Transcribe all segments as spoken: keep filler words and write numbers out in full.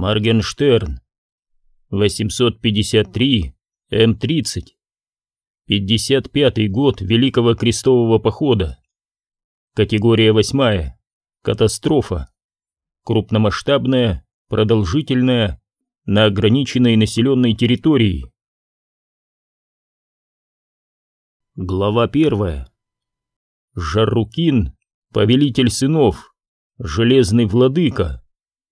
Моргенштерн. восемьсот пятьдесят три эм тридцать. пятьдесят пятый год Великого Крестового Похода. Категория восьмая. Катастрофа. Крупномасштабная, продолжительная, на ограниченной населенной территории. Глава первая. Жаррукин, повелитель сынов, железный владыка.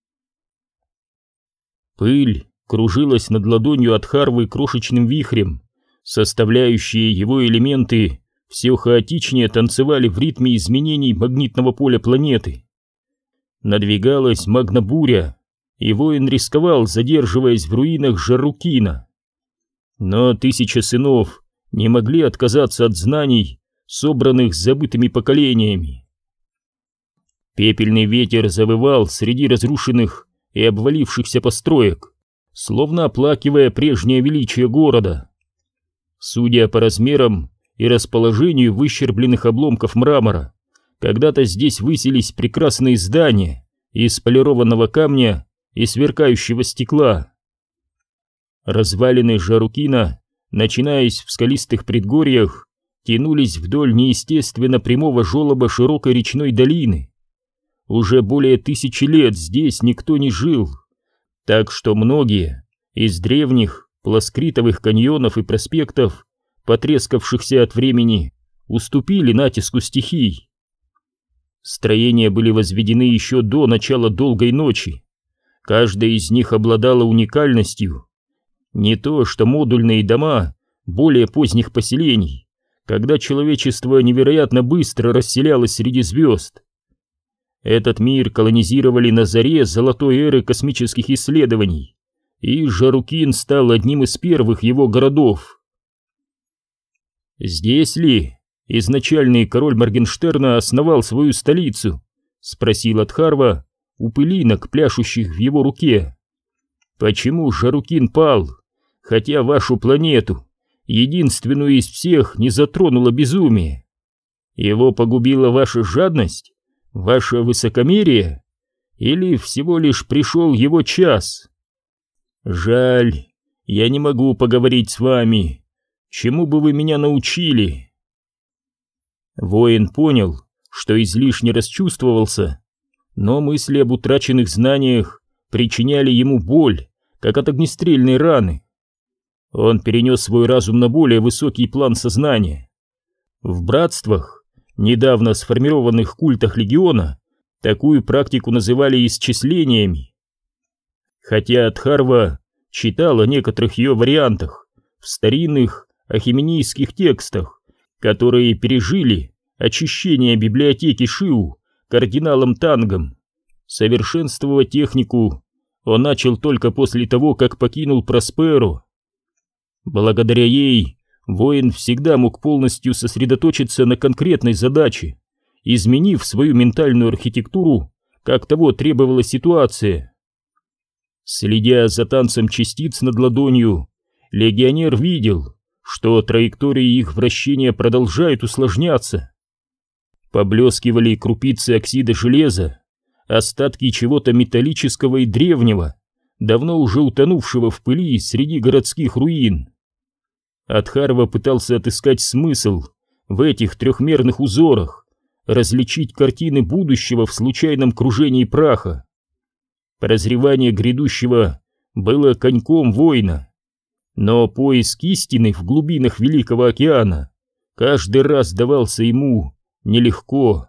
Пыль кружилась над ладонью Адхарвы крошечным вихрем, составляющие его элементы все хаотичнее танцевали в ритме изменений магнитного поля планеты. Надвигалась магнобуря, и воин рисковал, задерживаясь в руинах Жаррукина. Но тысячи сынов не могли отказаться от знаний, собранных с забытыми поколениями. Пепельный ветер завывал среди разрушенных и обвалившихся построек, словно оплакивая прежнее величие города. Судя по размерам и расположению выщербленных обломков мрамора, когда-то здесь высились прекрасные здания из полированного камня и сверкающего стекла. Развалины Жаррукина, начинаясь в скалистых предгорьях, тянулись вдоль неестественно прямого желоба широкой речной долины. Уже более тысячи лет здесь никто не жил, так что многие из древних плоскритовых каньонов и проспектов, потрескавшихся от времени, уступили натиску стихий. Строения были возведены еще до начала долгой ночи. Каждая из них обладала уникальностью. Не то что модульные дома более поздних поселений, когда человечество невероятно быстро расселялось среди звезд. Этот мир колонизировали на заре золотой эры космических исследований, и Жаррукин стал одним из первых его городов. «Здесь ли изначальный король Моргенштерна основал свою столицу?» — спросил Адхарва у пылинок, пляшущих в его руке. «Почему Жаррукин пал, хотя вашу планету, единственную из всех, не затронуло безумие? Его погубила ваша жадность? Ваше высокомерие? Или всего лишь пришел его час? Жаль, я не могу поговорить с вами. Чему бы вы меня научили?» Воин понял, что излишне расчувствовался, но мысли об утраченных знаниях причиняли ему боль, как от огнестрельной раны. Он перенес свой разум на более высокий план сознания. В братствах, недавно сформированных культах легиона, такую практику называли исчислениями. Хотя Адхарва читал о некоторых ее вариантах в старинных ахименийских текстах, которые пережили очищение библиотеки Шиу кардиналом Тангом, совершенствовать технику он начал только после того, как покинул Просперо. Благодаря ей воин всегда мог полностью сосредоточиться на конкретной задаче, изменив свою ментальную архитектуру, как того требовала ситуация. Следя за танцем частиц над ладонью, легионер видел, что траектории их вращения продолжают усложняться. Поблескивали крупицы оксида железа, остатки чего-то металлического и древнего, давно уже утонувшего в пыли среди городских руин. Адхарва пытался отыскать смысл в этих трехмерных узорах, различить картины будущего в случайном кружении праха. Прозревание грядущего было коньком воина, но поиск истины в глубинах Великого океана каждый раз давался ему нелегко.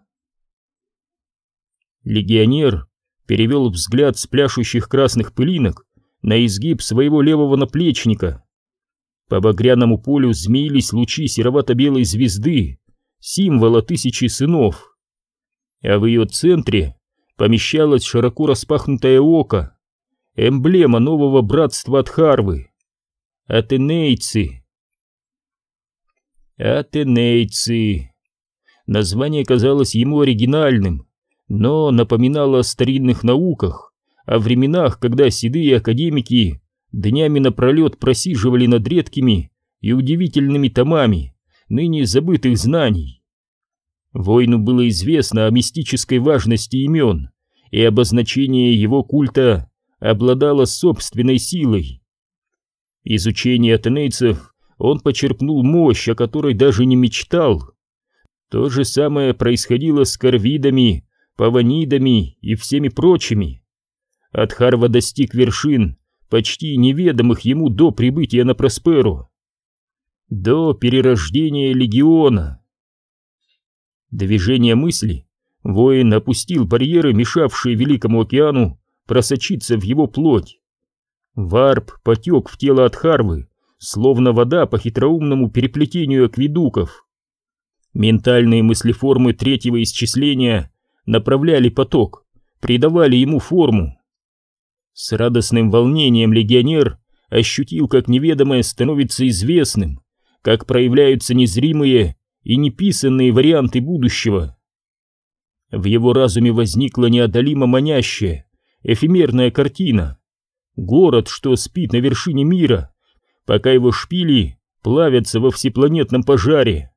Легионер перевел взгляд с пляшущих красных пылинок на изгиб своего левого наплечника. По багряному полю змеились лучи серовато-белой звезды, символа тысячи сынов. А в ее центре помещалось широко распахнутое око, эмблема нового братства Адхарвы — Атенейцы. Атенейцы. Название казалось ему оригинальным, но напоминало о старинных науках, о временах, когда седые академики днями напролет просиживали над редкими и удивительными томами ныне забытых знаний. Воину было известно о мистической важности имен, и обозначение его культа обладала собственной силой. Изучение атенейцев он почерпнул мощь, о которой даже не мечтал. То же самое происходило с корвидами, паванидами и всеми прочими. Адхарва достиг вершин, почти неведомых ему до прибытия на Просперу, до перерождения легиона. Движение мысли воин опустил барьеры, мешавшие Великому океану просочиться в его плоть. Варп потек в тело Адхарвы, словно вода по хитроумному переплетению акведуков. Ментальные мыслеформы третьего исчисления направляли поток, придавали ему форму. С радостным волнением легионер ощутил, как неведомое становится известным, как проявляются незримые и неписанные варианты будущего. В его разуме возникла неодолимо манящая, эфемерная картина. Город, что спит на вершине мира, пока его шпили плавятся во всепланетном пожаре.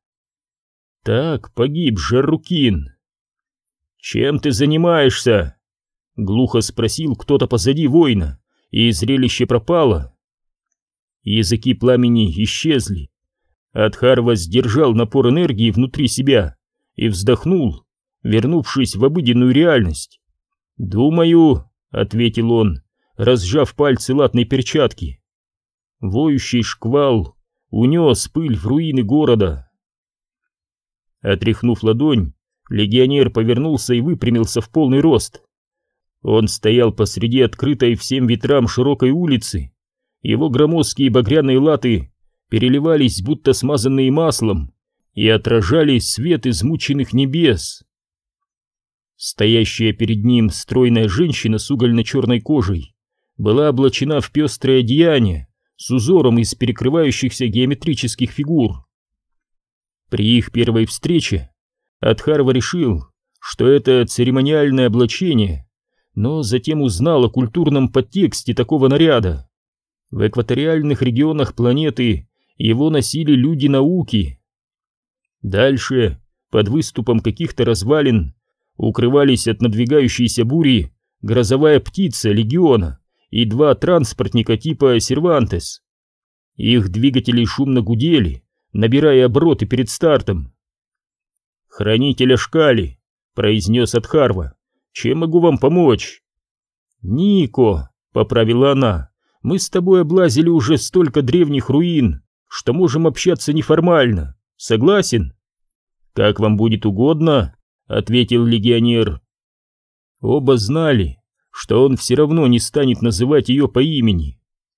Так погиб Жаррукин. «Чем ты занимаешься?» — глухо спросил кто-то позади воина, и зрелище пропало. Языки пламени исчезли. Адхарва сдержал напор энергии внутри себя и вздохнул, вернувшись в обыденную реальность. «Думаю», — ответил он, разжав пальцы латной перчатки. Воющий шквал унес пыль в руины города. Отряхнув ладонь, легионер повернулся и выпрямился в полный рост. Он стоял посреди открытой всем ветрам широкой улицы. Его громоздкие багряные латы переливались, будто смазанные маслом, и отражали свет измученных небес. Стоящая перед ним стройная женщина с угольно-черной кожей была облачена в пестрое одеяние с узором из перекрывающихся геометрических фигур. При их первой встрече Адхарва решил, что это церемониальное облачение, но затем узнал о культурном подтексте такого наряда. В экваториальных регионах планеты его носили люди науки. Дальше, под выступом каких-то развалин, укрывались от надвигающейся бури грозовая птица легиона и два транспортника типа Сервантес. Их двигатели шумно гудели, набирая обороты перед стартом. «Хранитель Ашкали», — произнес Адхарва, — «чем могу вам помочь?» «Нико», — поправила она, — «мы с тобой облазили уже столько древних руин, что можем общаться неформально. Согласен?» «Как вам будет угодно», — ответил легионер. Оба знали, что он все равно не станет называть ее по имени.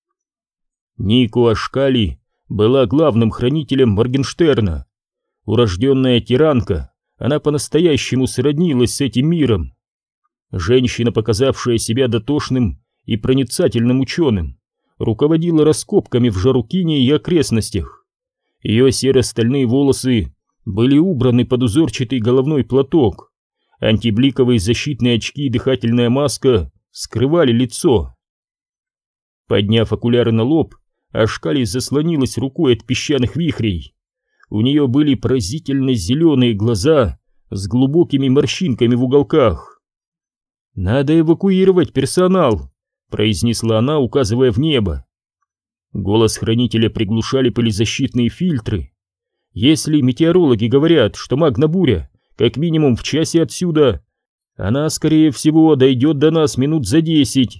Нико Ашкали была главным хранителем Моргенштерна. Урожденная тиранка, она по-настоящему сроднилась с этим миром. Женщина, показавшая себя дотошным и проницательным ученым, руководила раскопками в Жаррукине и окрестностях. Ее серо-стальные волосы были убраны под узорчатый головной платок, антибликовые защитные очки и дыхательная маска скрывали лицо. Подняв окуляры на лоб, Ашкали заслонилась рукой от песчаных вихрей. У нее были поразительно зеленые глаза с глубокими морщинками в уголках. «Надо эвакуировать персонал», — произнесла она, указывая в небо. Голос хранителя приглушали пылезащитные фильтры. Если метеорологи говорят, что магнобуря как минимум в часе отсюда, она, скорее всего, дойдет до нас минут за десять.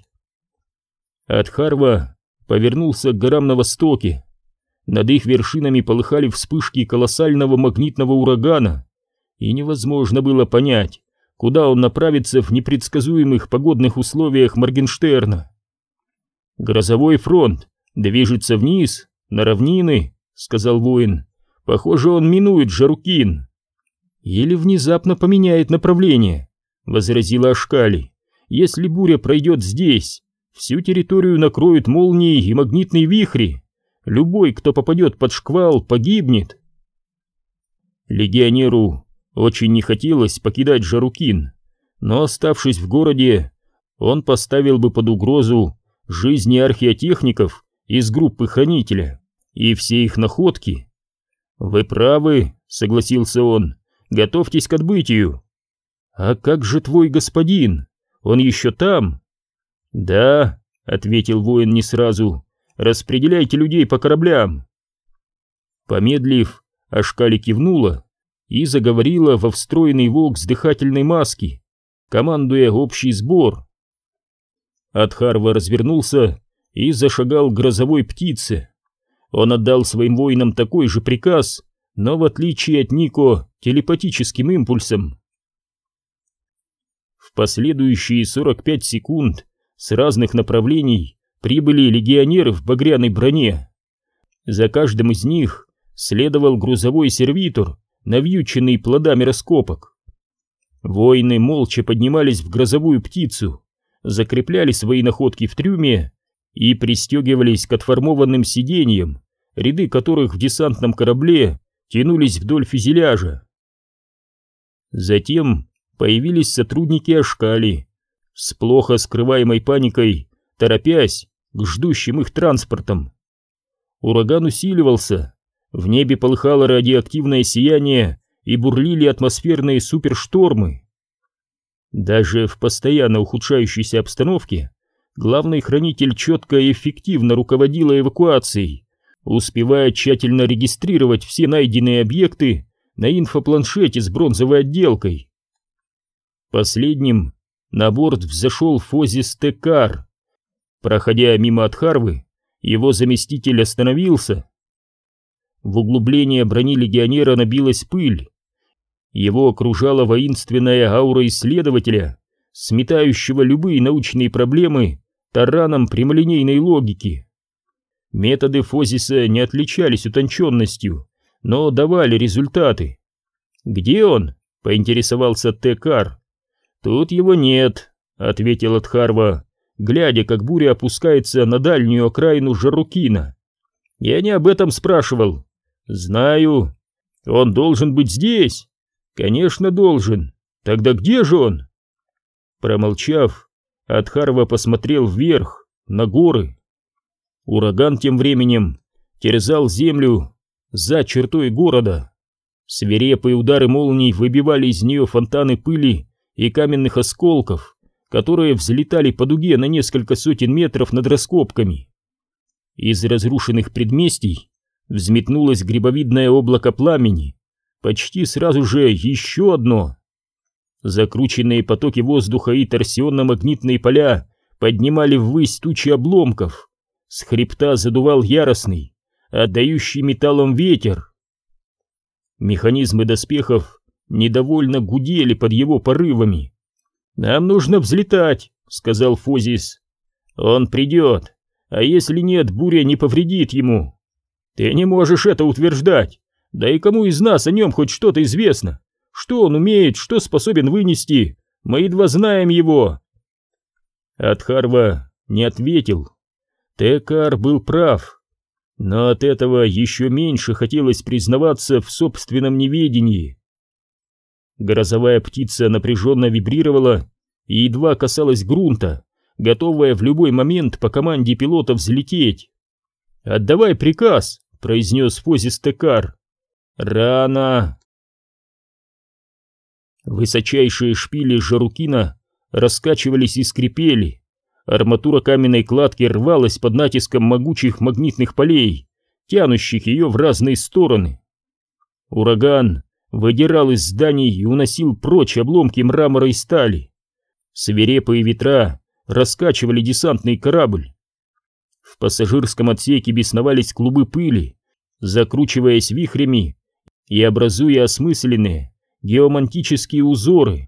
Адхарва повернулся к горам на востоке. Над их вершинами полыхали вспышки колоссального магнитного урагана, и невозможно было понять, куда он направится в непредсказуемых погодных условиях Моргенштерна. «Грозовой фронт движется вниз, на равнины», — сказал воин. «Похоже, он минует Жаррукин». «Или внезапно поменяет направление», — возразила Ашкали. «Если буря пройдет здесь, всю территорию накроют молнии и магнитные вихри. Любой, кто попадет под шквал, погибнет». Легионеру очень не хотелось покидать Жаррукин, но, оставшись в городе, он поставил бы под угрозу жизни археотехников из группы Хранителя и все их находки. «Вы правы», — согласился он, — «готовьтесь к отбытию». «А как же твой господин? Он еще там?» «Да», — ответил воин не сразу, — «распределяйте людей по кораблям». Помедлив, Ашкали кивнула и заговорила во встроенный вокс дыхательной маски, командуя общий сбор. Адхарва развернулся и зашагал к грозовой птице. Он отдал своим воинам такой же приказ, но в отличие от Нико, телепатическим импульсом. В последующие сорок пять секунд с разных направлений прибыли легионеры в багряной броне. За каждым из них следовал грузовой сервитор, навьюченный плодами раскопок. Воины молча поднимались в грозовую птицу, закрепляли свои находки в трюме и пристегивались к отформованным сиденьям, ряды которых в десантном корабле тянулись вдоль фюзеляжа. Затем появились сотрудники Ашкали, с плохо скрываемой паникой, торопясь к ждущим их транспортам. Ураган усиливался, в небе полыхало радиоактивное сияние и бурлили атмосферные суперштормы. Даже в постоянно ухудшающейся обстановке главный хранитель четко и эффективно руководила эвакуацией, успевая тщательно регистрировать все найденные объекты на инфопланшете с бронзовой отделкой. Последним на борт взошел Фозис Текар. Проходя мимо Адхарвы, его заместитель остановился. В углубление брони легионера набилась пыль. Его окружала воинственная аура исследователя, сметающего любые научные проблемы тараном прямолинейной логики. Методы Фозиса не отличались утонченностью, но давали результаты. «Где он?» — поинтересовался Текар. «Тут его нет», — ответил Адхарва, глядя, как буря опускается на дальнюю окраину Жарукина. «Я не об этом спрашивал». «Знаю. Он должен быть здесь». «Конечно, должен. Тогда где же он?» Промолчав, Адхарва посмотрел вверх, на горы. Ураган тем временем терзал землю за чертой города. Свирепые удары молний выбивали из нее фонтаны пыли и каменных осколков, которые взлетали по дуге на несколько сотен метров над раскопками. Из разрушенных предместий взметнулось грибовидное облако пламени, почти сразу же еще одно. Закрученные потоки воздуха и торсионно-магнитные поля поднимали ввысь тучи обломков. С хребта задувал яростный, отдающий металлом ветер. Механизмы доспехов недовольно гудели под его порывами. «Нам нужно взлетать», — сказал Фозис. «Он придет, а если нет, буря не повредит ему». «Ты не можешь это утверждать. Да и кому из нас о нем хоть что-то известно? Что он умеет, что способен вынести? Мы едва знаем его». Адхарва не ответил. Текар был прав, но от этого еще меньше хотелось признаваться в собственном неведении. Грозовая птица напряженно вибрировала и едва касалась грунта, готовая в любой момент по команде пилота взлететь. «Отдавай приказ», — произнес Фозис Текар. «Рано». Высочайшие шпили Жарукина раскачивались и скрипели. Арматура каменной кладки рвалась под натиском могучих магнитных полей, тянущих ее в разные стороны. Ураган выдирал из зданий и уносил прочь обломки мрамора и стали. Свирепые ветра раскачивали десантный корабль. В пассажирском отсеке бесновались клубы пыли, закручиваясь вихрями и образуя осмысленные геомантические узоры.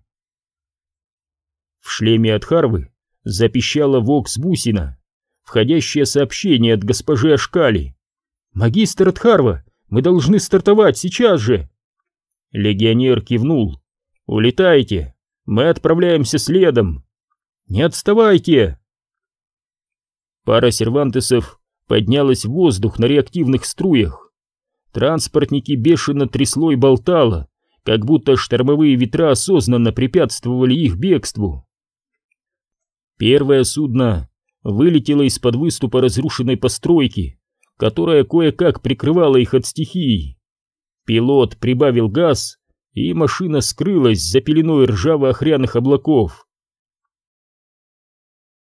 В шлеме Адхарвы запищала вокс-бусина, входящее сообщение от госпожи Ашкали. «Магистр Адхарва, мы должны стартовать сейчас же!» Легионер кивнул. «Улетайте, мы отправляемся следом!» «Не отставайте!» Пара сервантесов поднялась в воздух на реактивных струях. Транспортники бешено трясло и болтало, как будто штормовые ветра осознанно препятствовали их бегству. Первое судно вылетело из-под выступа разрушенной постройки, которая кое-как прикрывала их от стихий. Пилот прибавил газ, и машина скрылась за пеленой ржаво-охряных облаков.